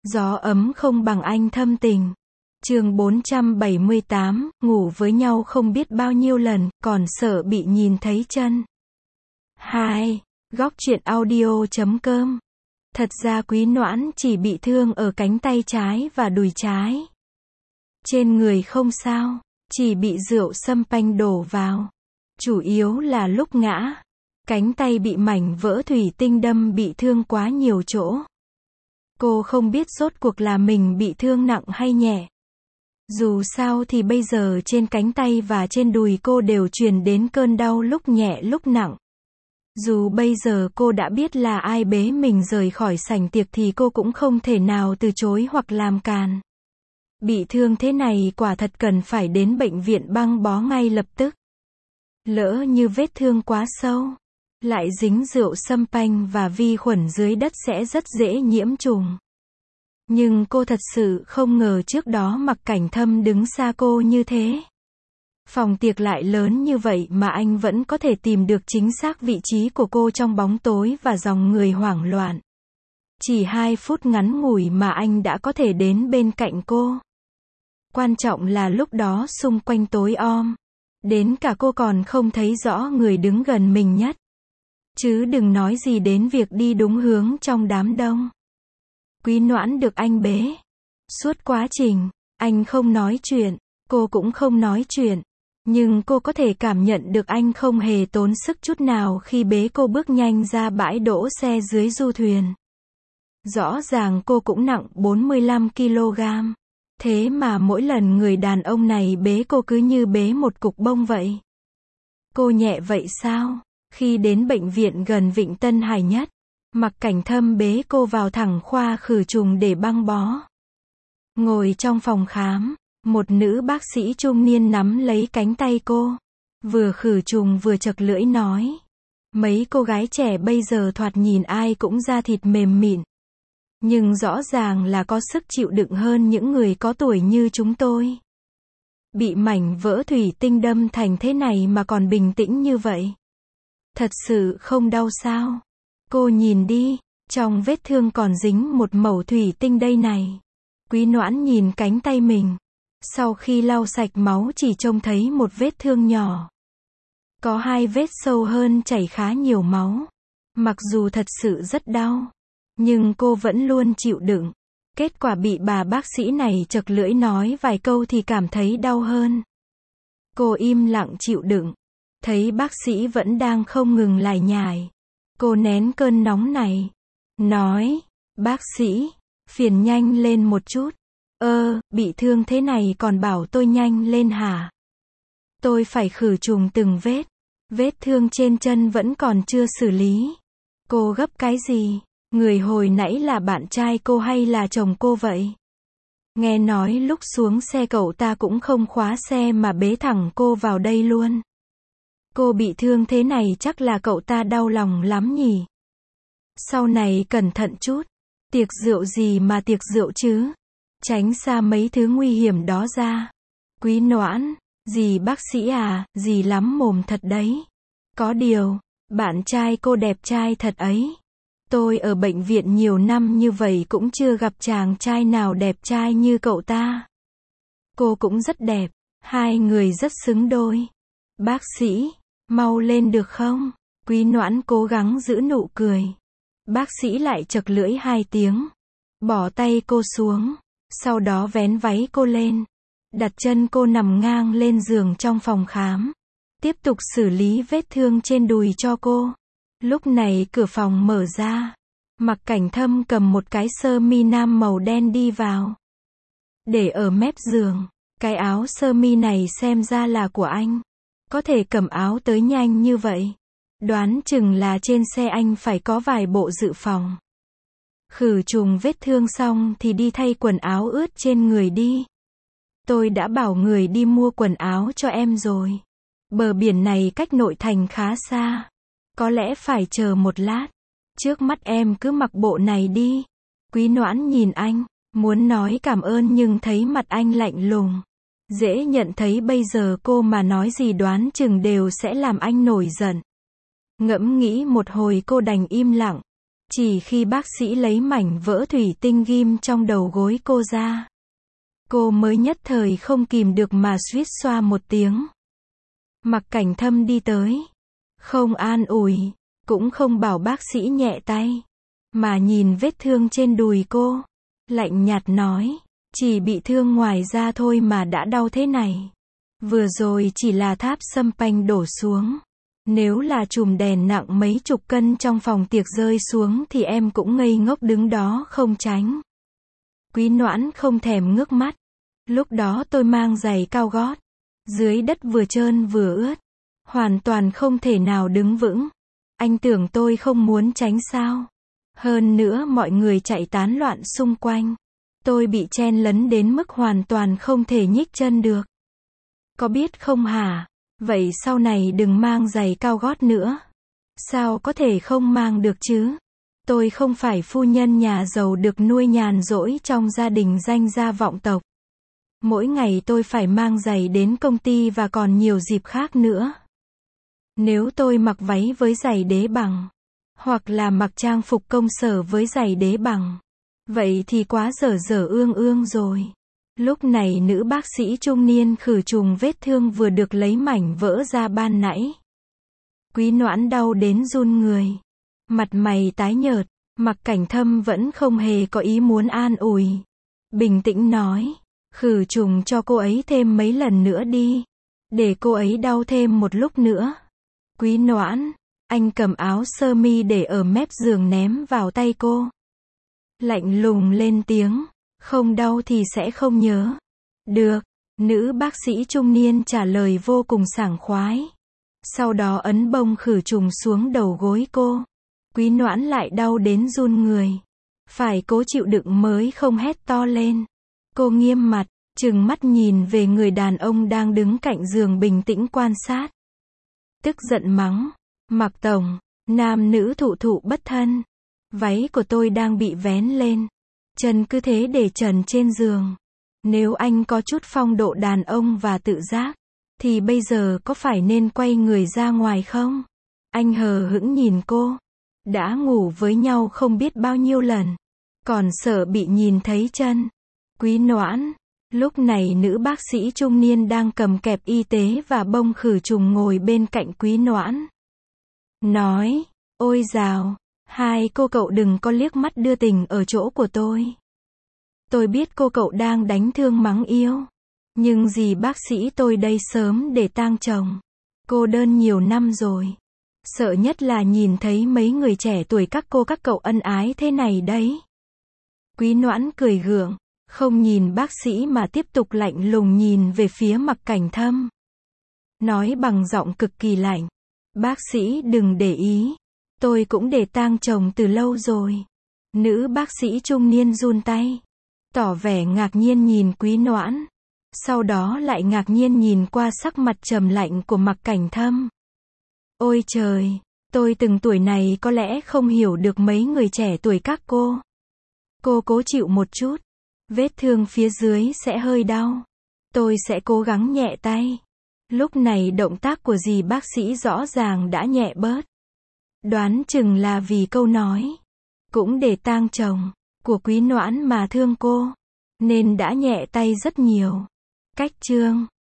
Gió ấm không bằng anh thâm tình. Chương 478, ngủ với nhau không biết bao nhiêu lần, còn sợ bị nhìn thấy chân. 2. Góc truyện audio.com. Thật ra Quý Noãn chỉ bị thương ở cánh tay trái và đùi trái. Trên người không sao, chỉ bị rượu sâm panh đổ vào. Chủ yếu là lúc ngã, cánh tay bị mảnh vỡ thủy tinh đâm bị thương quá nhiều chỗ. Cô không biết rốt cuộc là mình bị thương nặng hay nhẹ. Dù sao thì bây giờ trên cánh tay và trên đùi cô đều truyền đến cơn đau lúc nhẹ lúc nặng. Dù bây giờ cô đã biết là ai bế mình rời khỏi sảnh tiệc thì cô cũng không thể nào từ chối hoặc làm càn. Bị thương thế này quả thật cần phải đến bệnh viện băng bó ngay lập tức. Lỡ như vết thương quá sâu, lại dính rượu sâm panh và vi khuẩn dưới đất sẽ rất dễ nhiễm trùng. Nhưng cô thật sự không ngờ trước đó Mặc Cảnh Thâm đứng xa cô như thế. Phòng tiệc lại lớn như vậy mà anh vẫn có thể tìm được chính xác vị trí của cô trong bóng tối và dòng người hoảng loạn. Chỉ 2 phút ngắn ngủi mà anh đã có thể đến bên cạnh cô. Quan trọng là lúc đó xung quanh tối om. Đến cả cô còn không thấy rõ người đứng gần mình nhất. Chứ đừng nói gì đến việc đi đúng hướng trong đám đông. Quý Noãn được anh bế. Suốt quá trình, anh không nói chuyện, cô cũng không nói chuyện. Nhưng cô có thể cảm nhận được anh không hề tốn sức chút nào khi bế cô bước nhanh ra bãi đỗ xe dưới du thuyền. Rõ ràng cô cũng nặng 45 kg. Thế mà mỗi lần người đàn ông này bế cô cứ như bế một cục bông vậy. Cô nhẹ vậy sao? Khi đến bệnh viện gần Vịnh Tân Hải nhất, Mặc Cảnh Thâm bế cô vào thẳng khoa khử trùng để băng bó. Ngồi trong phòng khám, một nữ bác sĩ trung niên nắm lấy cánh tay cô. Vừa khử trùng vừa chậc lưỡi nói. Mấy cô gái trẻ bây giờ thoạt nhìn ai cũng da thịt mềm mịn. Nhưng rõ ràng là có sức chịu đựng hơn những người có tuổi như chúng tôi. Bị mảnh vỡ thủy tinh đâm thành thế này mà còn bình tĩnh như vậy. Thật sự không đau sao? Cô nhìn đi, trong vết thương còn dính một mẩu thủy tinh đây này. Quý Noãn nhìn cánh tay mình. Sau khi lau sạch máu chỉ trông thấy một vết thương nhỏ. Có 2 vết sâu hơn chảy khá nhiều máu. Mặc dù thật sự rất đau, nhưng cô vẫn luôn chịu đựng. Kết quả bị bà bác sĩ này chậc lưỡi nói vài câu thì cảm thấy đau hơn. Cô im lặng chịu đựng. Thấy bác sĩ vẫn đang không ngừng lải nhải. Cô nén cơn nóng này. Nói, bác sĩ, phiền nhanh lên một chút. Bị thương thế này còn bảo tôi nhanh lên hả? Tôi phải khử trùng từng vết. Vết thương trên chân vẫn còn chưa xử lý. Cô gấp cái gì? Người hồi nãy là bạn trai cô hay là chồng cô vậy? Nghe nói lúc xuống xe cậu ta cũng không khóa xe mà bế thẳng cô vào đây luôn. Cô bị thương thế này chắc là cậu ta đau lòng lắm nhỉ? Sau này cẩn thận chút. Tiệc rượu gì mà tiệc rượu chứ? Tránh xa mấy thứ nguy hiểm đó ra. Quý Noãn, dì bác sĩ à, dì lắm mồm thật đấy. Có điều, bạn trai cô đẹp trai thật ấy. Tôi ở bệnh viện nhiều năm như vậy cũng chưa gặp chàng trai nào đẹp trai như cậu ta. Cô cũng rất đẹp, 2 người rất xứng đôi. Bác sĩ, mau lên được không? Quý Noãn cố gắng giữ nụ cười. Bác sĩ lại chậc lưỡi 2 tiếng. Bỏ tay cô xuống. Sau đó vén váy cô lên. Đặt chân cô nằm ngang lên giường trong phòng khám. Tiếp tục xử lý vết thương trên đùi cho cô. Lúc này cửa phòng mở ra. Mặc Cảnh Thâm cầm một cái sơ mi nam màu đen đi vào. Để ở mép giường. Cái áo sơ mi này xem ra là của anh. Có thể cầm áo tới nhanh như vậy. Đoán chừng là trên xe anh phải có vài bộ dự phòng. Khử trùng vết thương xong thì đi thay quần áo ướt trên người đi. Tôi đã bảo người đi mua quần áo cho em rồi. Bờ biển này cách nội thành khá xa. Có lẽ phải chờ một lát. Trước mắt em cứ mặc bộ này đi. Quý Noãn nhìn anh, muốn nói cảm ơn nhưng thấy mặt anh lạnh lùng. Dễ nhận thấy bây giờ cô mà nói gì đoán chừng đều sẽ làm anh nổi giận. Ngẫm nghĩ một hồi cô đành im lặng. Chỉ khi bác sĩ lấy mảnh vỡ thủy tinh ghim trong đầu gối cô ra, cô mới nhất thời không kìm được mà suýt xoa một tiếng. Mặc Cảnh Thâm đi tới, không an ủi, cũng không bảo bác sĩ nhẹ tay, mà nhìn vết thương trên đùi cô, lạnh nhạt nói, chỉ bị thương ngoài da thôi mà đã đau thế này. Vừa rồi chỉ là tháp sâm panh đổ xuống. Nếu là chùm đèn nặng mấy chục cân trong phòng tiệc rơi xuống thì em cũng ngây ngốc đứng đó không tránh. Quý Noãn không thèm ngước mắt. Lúc đó tôi mang giày cao gót, dưới đất vừa trơn vừa ướt, hoàn toàn không thể nào đứng vững. Anh tưởng tôi không muốn tránh sao? Hơn nữa mọi người chạy tán loạn xung quanh. Tôi bị chen lấn đến mức hoàn toàn không thể nhích chân được. Có biết không hả? Vậy sau này đừng mang giày cao gót nữa. Sao có thể không mang được chứ? Tôi không phải phu nhân nhà giàu được nuôi nhàn rỗi trong gia đình danh gia vọng tộc. Mỗi ngày tôi phải mang giày đến công ty và còn nhiều dịp khác nữa. Nếu tôi mặc váy với giày đế bằng, hoặc là mặc trang phục công sở với giày đế bằng, vậy thì quá dở dở ương ương rồi. Lúc này nữ bác sĩ trung niên khử trùng vết thương vừa được lấy mảnh vỡ ra ban nãy. Quý Noãn đau đến run người. Mặt mày tái nhợt, Mặc Cảnh Thâm vẫn không hề có ý muốn an ủi. Bình tĩnh nói, khử trùng cho cô ấy thêm mấy lần nữa đi. Để cô ấy đau thêm một lúc nữa. Quý Noãn, anh cầm áo sơ mi để ở mép giường ném vào tay cô. Lạnh lùng lên tiếng. Không đau thì sẽ không nhớ. Được, nữ bác sĩ trung niên trả lời vô cùng sảng khoái. Sau đó ấn bông khử trùng xuống đầu gối cô. Quý Noãn lại đau đến run người. Phải cố chịu đựng mới không hét to lên. Cô nghiêm mặt, trừng mắt nhìn về người đàn ông đang đứng cạnh giường bình tĩnh quan sát. Tức giận mắng, Mặc tổng, nam nữ thụ thụ bất thân. Váy của tôi đang bị vén lên. Chân cứ thế để trần trên giường. Nếu anh có chút phong độ đàn ông và tự giác, thì bây giờ có phải nên quay người ra ngoài không? Anh hờ hững nhìn cô. Đã ngủ với nhau không biết bao nhiêu lần, còn sợ bị nhìn thấy chân. Quý Noãn. Lúc này nữ bác sĩ trung niên đang cầm kẹp y tế và bông khử trùng ngồi bên cạnh Quý Noãn. Nói, ôi dào, hai cô cậu đừng có liếc mắt đưa tình ở chỗ của tôi. Tôi biết cô cậu đang đánh thương mắng yêu. Nhưng dì bác sĩ tôi đây sớm để tang chồng. Cô đơn nhiều năm rồi. Sợ nhất là nhìn thấy mấy người trẻ tuổi các cô các cậu ân ái thế này đấy. Quý Noãn cười gượng, không nhìn bác sĩ mà tiếp tục lạnh lùng nhìn về phía Mặc Cảnh Thâm. Nói bằng giọng cực kỳ lạnh. Bác sĩ đừng để ý. Tôi cũng để tang chồng từ lâu rồi. Nữ bác sĩ trung niên run tay, tỏ vẻ ngạc nhiên nhìn Quý Noãn. Sau đó lại ngạc nhiên nhìn qua sắc mặt trầm lạnh của Mặc Cảnh Thâm. Ôi trời, tôi từng tuổi này có lẽ không hiểu được mấy người trẻ tuổi các cô. Cô cố chịu một chút. Vết thương phía dưới sẽ hơi đau. Tôi sẽ cố gắng nhẹ tay. Lúc này động tác của dì bác sĩ rõ ràng đã nhẹ bớt. Đoán chừng là vì câu nói cũng để tang chồng của Quý Noãn mà thương cô, nên đã nhẹ tay rất nhiều. Cách chương